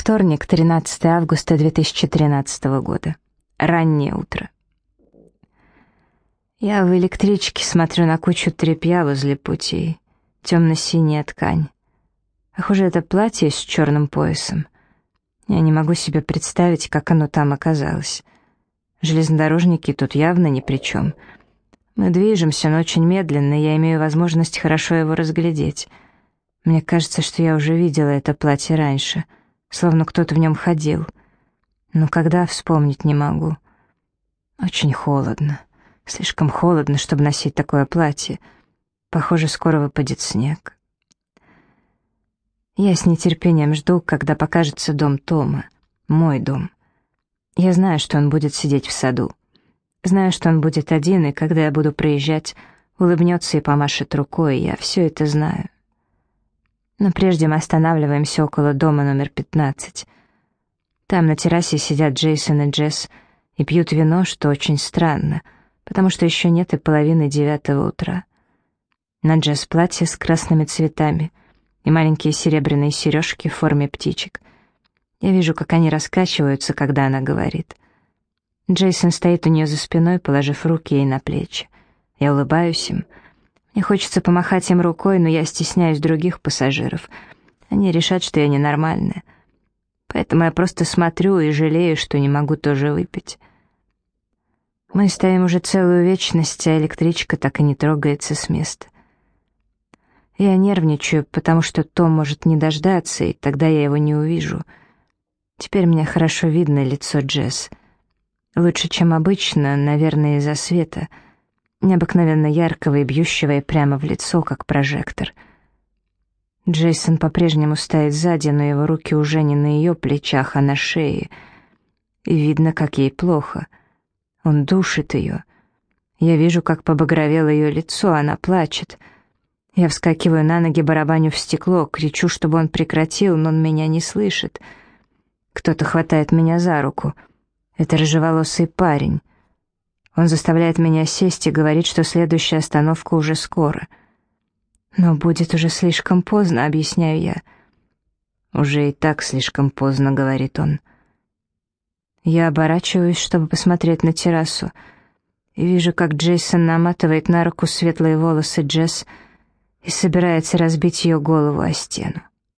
Вторник, 13 августа 2013 года. Раннее утро. Я в электричке смотрю на кучу тряпья возле путей. Темно-синяя ткань. Похоже, это платье с черным поясом. Я не могу себе представить, как оно там оказалось. Железнодорожники тут явно ни при чем. Мы движемся, но очень медленно, и я имею возможность хорошо его разглядеть. Мне кажется, что я уже видела это платье раньше, словно кто-то в нем ходил. Но когда, вспомнить не могу. Очень холодно. Слишком холодно, чтобы носить такое платье. Похоже, скоро выпадет снег. Я с нетерпением жду, когда покажется дом Тома. Мой дом. Я знаю, что он будет сидеть в саду. Знаю, что он будет один, и когда я буду проезжать, улыбнется и помашет рукой, я все это знаю. Но прежде мы останавливаемся около дома номер 15. Там на террасе сидят Джейсон и Джесс и пьют вино, что очень странно, потому что еще нет и половины 9 утра. На Джесс платье с красными цветами и маленькие серебряные сережки в форме птичек. Я вижу, как они раскачиваются, когда она говорит. Джейсон стоит у нее за спиной, положив руки ей на плечи. Я улыбаюсь им. Мне хочется помахать им рукой, но я стесняюсь других пассажиров. Они решат, что я ненормальная. Поэтому я просто смотрю и жалею, что не могу тоже выпить. Мы стоим уже целую вечность, а электричка так и не трогается с места. Я нервничаю, потому что Том может не дождаться, и тогда я его не увижу. Теперь мне хорошо видно лицо Джесс. Лучше, чем обычно, наверное, из-за света. Необыкновенно яркого и бьющего ей прямо в лицо, как прожектор. Джейсон по-прежнему стоит сзади, но его руки уже не на ее плечах, а на шее. И видно, как ей плохо. Он душит ее. Я вижу, как побагровело ее лицо, она плачет. Я вскакиваю на ноги, барабаню в стекло, кричу, чтобы он прекратил, но он меня не слышит. Кто-то хватает меня за руку. Это рыжеволосый парень. Он заставляет меня сесть и говорит, что следующая остановка уже скоро. Но будет уже слишком поздно, объясняю я. Уже и так слишком поздно, говорит он. Я оборачиваюсь, чтобы посмотреть на террасу, и вижу, как Джейсон наматывает на руку светлые волосы Джесс и собирается разбить ее голову о стену.